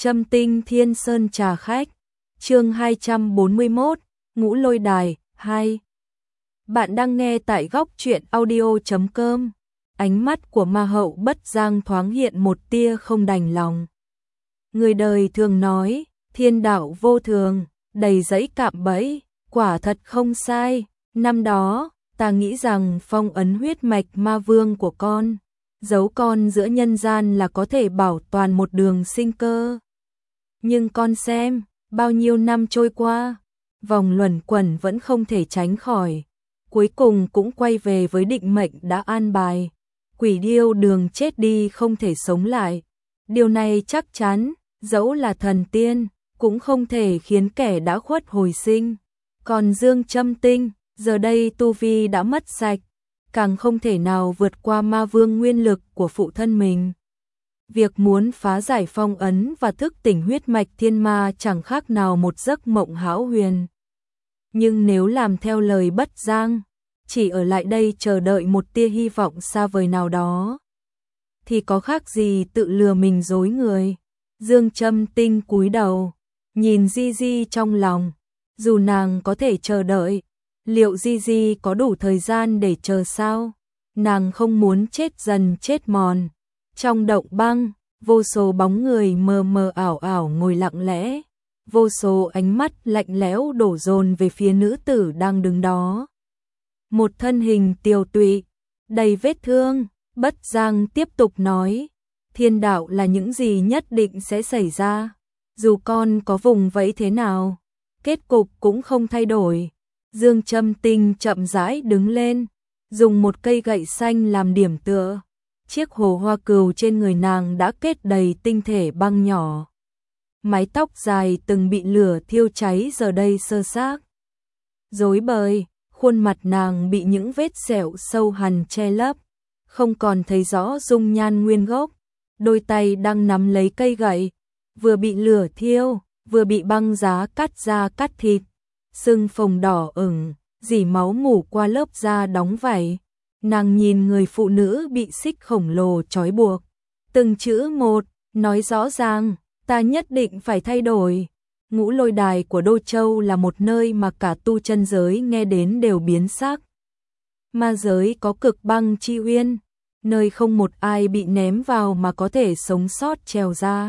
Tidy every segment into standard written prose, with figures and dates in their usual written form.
Châm tinh Thiên Sơn trà khách. Chương 241, Ngũ Lôi Đài 2. Bạn đang nghe tại góc truyện audio.com. Ánh mắt của Ma Hậu Bất Giang thoáng hiện một tia không đành lòng. Người đời thường nói, thiên đạo vô thường, đầy dẫy cạm bẫy, quả thật không sai. Năm đó, ta nghĩ rằng phong ấn huyết mạch ma vương của con, giấu con giữa nhân gian là có thể bảo toàn một đường sinh cơ. Nhưng con xem, bao nhiêu năm trôi qua, vòng luẩn quẩn vẫn không thể tránh khỏi, cuối cùng cũng quay về với định mệnh đã an bài. Quỷ điêu đường chết đi không thể sống lại. Điều này chắc chắn, dẫu là thần tiên, cũng không thể khiến kẻ đã khuất hồi sinh. Còn Dương Châm Tinh, giờ đây tu vi đã mất sạch, càng không thể nào vượt qua ma vương nguyên lực của phụ thân mình. Việc muốn phá giải phong ấn và thức tỉnh huyết mạch thiên ma chẳng khác nào một giấc mộng hão huyền. Nhưng nếu làm theo lời Bất Giang, chỉ ở lại đây chờ đợi một tia hy vọng xa vời nào đó, thì có khác gì tự lừa mình dối người. Dương Châm Tinh cúi đầu, nhìn Di Di trong lòng. Dù nàng có thể chờ đợi, liệu Di Di có đủ thời gian để chờ sao? Nàng không muốn chết dần chết mòn. Trong động băng, vô số bóng người mờ mờ ảo ảo ngồi lặng lẽ, vô số ánh mắt lạnh lẽo đổ dồn về phía nữ tử đang đứng đó. Một thân hình tiều tụy, đầy vết thương, Bất Giang tiếp tục nói, thiên đạo là những gì nhất định sẽ xảy ra, dù con có vùng vẫy thế nào, kết cục cũng không thay đổi. Dương Châm Tinh chậm rãi đứng lên, dùng một cây gậy xanh làm điểm tựa. Chiếc hồ hoa cừu trên người nàng đã kết đầy tinh thể băng nhỏ. Mái tóc dài từng bị lửa thiêu cháy giờ đây xơ xác, rối bời, khuôn mặt nàng bị những vết sẹo sâu hằn che lấp, không còn thấy rõ dung nhan nguyên gốc. Đôi tay đang nắm lấy cây gậy, vừa bị lửa thiêu, vừa bị băng giá cắt da cắt thịt, sưng phồng đỏ ửng, rỉ máu mủ qua lớp da đóng vảy. Nàng nhìn người phụ nữ bị xích khổng lồ trói buộc, từng chữ một, nói rõ ràng, ta nhất định phải thay đổi. Ngũ Lôi Đài của Đô Châu là một nơi mà cả tu chân giới nghe đến đều biến sắc. Ma giới có cực băng chi uyên, nơi không một ai bị ném vào mà có thể sống sót trèo ra.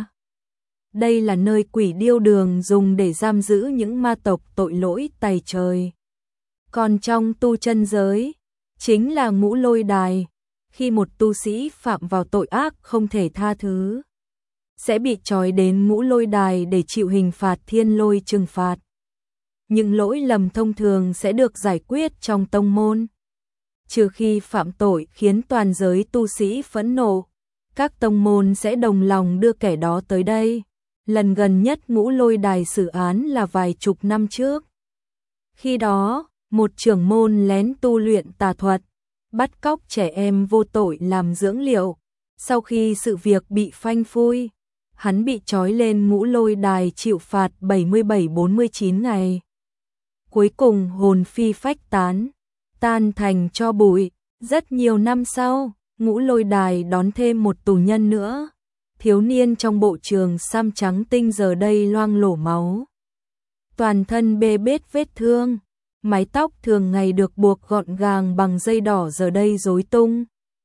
Đây là nơi quỷ điêu đường dùng để giam giữ những ma tộc tội lỗi tày trời. Còn trong tu chân giới, chính là Ngũ Lôi Đài, khi một tu sĩ phạm vào tội ác không thể tha thứ, sẽ bị trói đến Ngũ Lôi Đài để chịu hình phạt thiên lôi trừng phạt. Những lỗi lầm thông thường sẽ được giải quyết trong tông môn, trừ khi phạm tội khiến toàn giới tu sĩ phẫn nộ, các tông môn sẽ đồng lòng đưa kẻ đó tới đây. Lần gần nhất Ngũ Lôi Đài xử án là vài chục năm trước. Khi đó, một trưởng môn lén tu luyện tà thuật, bắt cóc trẻ em vô tội làm dưỡng liệu. Sau khi sự việc bị phanh phui, hắn bị trói lên Ngũ Lôi Đài chịu phạt 77-49 ngày. Cuối cùng hồn phi phách tán, tan thành tro bụi. Rất nhiều năm sau, Ngũ Lôi Đài đón thêm một tù nhân nữa. Thiếu niên trong bộ trường sam trắng tinh giờ đây loang lổ máu, toàn thân bê bết vết thương, mái tóc thường ngày được buộc gọn gàng bằng dây đỏ giờ đây rối tung,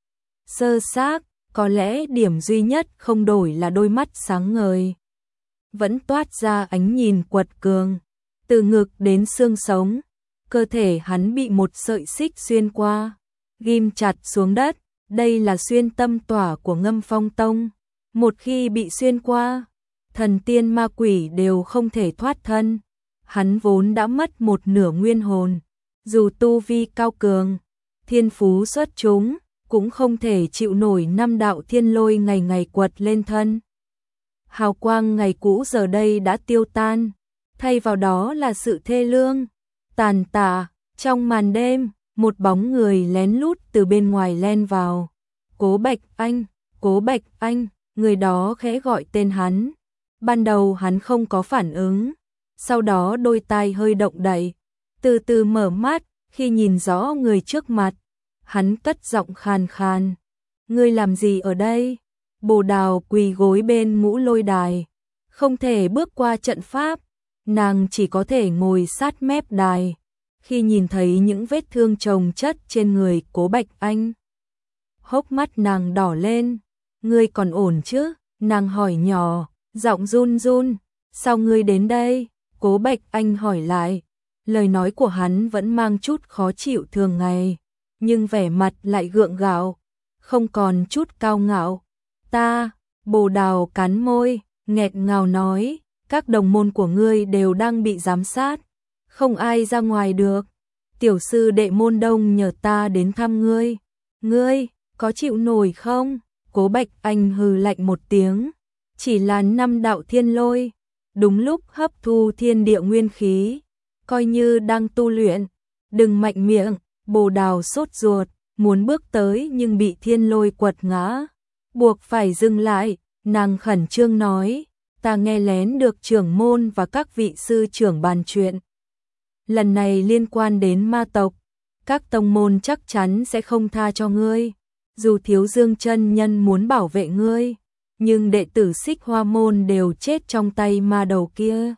xơ xác. Có lẽ điểm duy nhất không đổi là đôi mắt sáng ngời, vẫn toát ra ánh nhìn quật cường. Từ ngực đến xương sống, cơ thể hắn bị một sợi xích xuyên qua, ghim chặt xuống đất. Đây là xuyên tâm tỏa của Ngâm Phong Tông. Một khi bị xuyên qua, thần tiên ma quỷ đều không thể thoát thân. Hắn vốn đã mất một nửa nguyên hồn, dù tu vi cao cường, thiên phú xuất chúng, cũng không thể chịu nổi năm đạo thiên lôi ngày ngày quật lên thân. Hào quang ngày cũ giờ đây đã tiêu tan, thay vào đó là sự thê lương, tàn tạ. Trong màn đêm, một bóng người lén lút từ bên ngoài len vào. Cố Bạch Anh, Cố Bạch Anh. Người đó khẽ gọi tên hắn. Ban đầu hắn không có phản ứng, sau đó đôi tai hơi động đậy, từ từ mở mắt. Khi nhìn rõ người trước mặt, hắn cất giọng khàn khàn, ngươi làm gì ở đây? Bồ Đào quỳ gối bên Ngũ Lôi Đài, không thể bước qua trận pháp, nàng chỉ có thể ngồi sát mép đài. Khi nhìn thấy những vết thương chồng chất trên người Cố Bạch Anh, hốc mắt nàng đỏ lên. Ngươi còn ổn chứ? Nàng hỏi nhỏ, giọng run run. Sao ngươi đến đây? Cố Bạch Anh hỏi lại. Lời nói của hắn vẫn mang chút khó chịu thường ngày, nhưng vẻ mặt lại gượng gạo, không còn chút cao ngạo. Bồ Đào cắn môi, nghẹt ngào nói, các đồng môn của ngươi đều đang bị giám sát, không ai ra ngoài được. Tiểu sư đệ môn Đông nhờ ta đến thăm ngươi. Ngươi có chịu nổi không? Cố Bạch Anh hừ lạnh một tiếng. Chỉ là 5 đạo thiên lôi, đúng lúc hấp thu thiên địa nguyên khí, coi như đang tu luyện. Đừng mạnh miệng. Bồ Đào sốt ruột, muốn bước tới nhưng bị thiên lôi quật ngã, buộc phải dừng lại. Nàng khẩn trương nói, ta nghe lén được trưởng môn và các vị sư trưởng bàn chuyện. Lần này liên quan đến ma tộc, các tông môn chắc chắn sẽ không tha cho ngươi. Dù Thiếu Dương chân nhân muốn bảo vệ ngươi, nhưng đệ tử Xích Hoa môn đều chết trong tay ma đầu kia.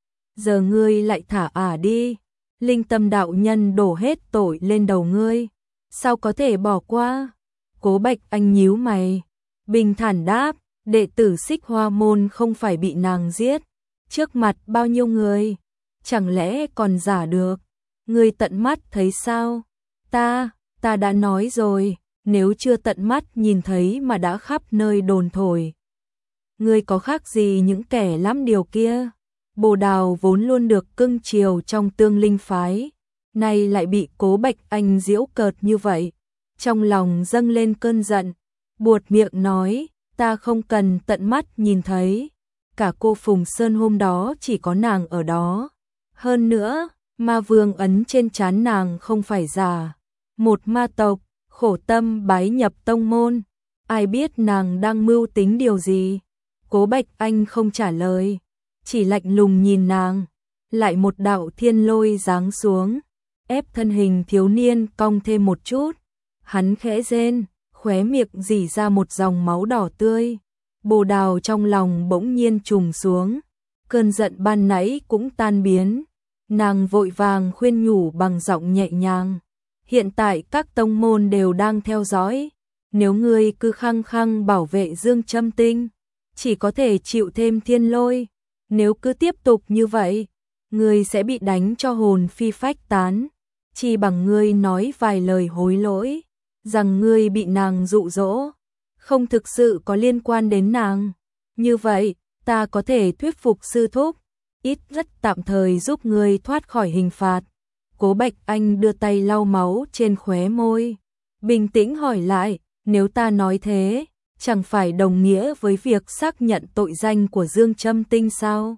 Giờ ngươi lại thả đi. Linh Tâm đạo nhân đổ hết tội lên đầu ngươi, sao có thể bỏ qua? Cố Bạch Anh nhíu mày, bình thản đáp, đệ tử Xích Hoa môn không phải bị nàng giết, trước mặt bao nhiêu người, chẳng lẽ còn giả được? Ngươi tận mắt thấy sao? Ta đã nói rồi, nếu chưa tận mắt nhìn thấy mà đã khắp nơi đồn thổi, ngươi có khác gì những kẻ lắm điều kia? Bồ Đào vốn luôn được cưng chiều trong Tương Linh phái, nay lại bị Cố Bạch Anh giễu cợt như vậy, trong lòng dâng lên cơn giận, buột miệng nói, ta không cần tận mắt nhìn thấy, cả cô Phùng Sơn hôm đó chỉ có nàng ở đó. Hơn nữa, ma vương ấn trên trán nàng không phải giả, một ma tộc, khổ tâm bái nhập tông môn, ai biết nàng đang mưu tính điều gì? Cố Bạch Anh không trả lời, chỉ lạnh lùng nhìn nàng. Lại một đạo thiên lôi giáng xuống, ép thân hình thiếu niên cong thêm một chút. Hắn khẽ rên, khóe miệng rỉ ra một dòng máu đỏ tươi. Bồ Đào trong lòng bỗng nhiên trùng xuống, cơn giận ban nãy cũng tan biến. Nàng vội vàng khuyên nhủ bằng giọng nhẹ nhàng, hiện tại các tông môn đều đang theo dõi, nếu ngươi cứ khăng khăng bảo vệ Dương Châm Tinh, chỉ có thể chịu thêm thiên lôi. Nếu cứ tiếp tục như vậy, ngươi sẽ bị đánh cho hồn phi phách tán. Chỉ bằng ngươi nói vài lời hối lỗi, rằng ngươi bị nàng dụ dỗ, không thực sự có liên quan đến nàng. Như vậy, ta có thể thuyết phục sư thúc, ít rất tạm thời giúp ngươi thoát khỏi hình phạt. Cố Bạch Anh đưa tay lau máu trên khóe môi, bình tĩnh hỏi lại, nếu ta nói thế, chẳng phải đồng nghĩa với việc xác nhận tội danh của Dương Châm Tinh sao?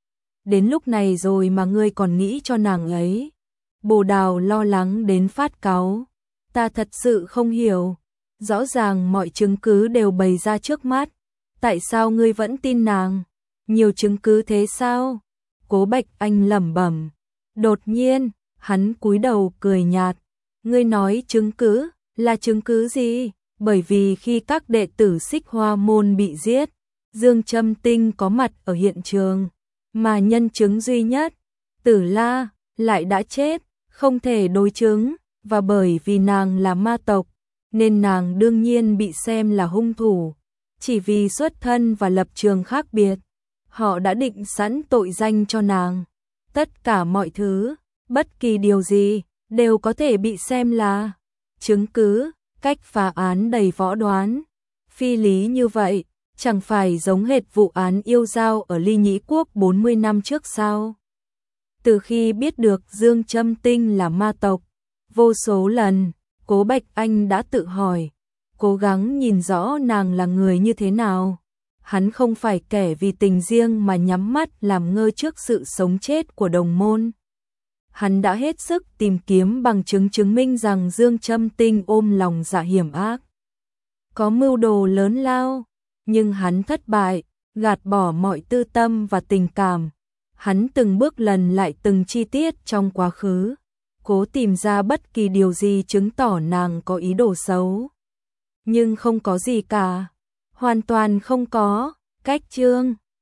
Đến lúc này rồi mà ngươi còn nghĩ cho nàng ấy. Bồ Đào lo lắng đến phát cáu. Ta thật sự không hiểu. Rõ ràng mọi chứng cứ đều bày ra trước mắt. Tại sao ngươi vẫn tin nàng? Nhiều chứng cứ thế sao? Cố Bạch Anh lẩm bẩm. Đột nhiên, hắn cúi đầu cười nhạt. Ngươi nói chứng cứ, là chứng cứ gì? Bởi vì khi các đệ tử Xích Hoa môn bị giết, Dương Châm Tinh có mặt ở hiện trường, mà nhân chứng duy nhất, Tử La, lại đã chết, không thể đối chứng, và bởi vì nàng là ma tộc, nên nàng đương nhiên bị xem là hung thủ. Chỉ vì xuất thân và lập trường khác biệt, họ đã định sẵn tội danh cho nàng. Tất cả mọi thứ, bất kỳ điều gì, đều có thể bị xem là chứng cứ. Cách phá án đầy võ đoán, phi lý như vậy, chẳng phải giống hệt vụ án yêu dao ở Ly Nhĩ Quốc 40 năm trước sao? Từ khi biết được Dương Châm Tinh là ma tộc, vô số lần, Cố Bạch Anh đã tự hỏi, cố gắng nhìn rõ nàng là người như thế nào. Hắn không phải kẻ vì tình riêng mà nhắm mắt làm ngơ trước sự sống chết của đồng môn. Hắn đã hết sức tìm kiếm bằng chứng chứng minh rằng Dương Châm Tinh ôm lòng dạ hiểm ác, có mưu đồ lớn lao, nhưng hắn thất bại, gạt bỏ mọi tư tâm và tình cảm. Hắn từng bước lần lại từng chi tiết trong quá khứ, cố tìm ra bất kỳ điều gì chứng tỏ nàng có ý đồ xấu. Nhưng không có gì cả, hoàn toàn không có. Cách chương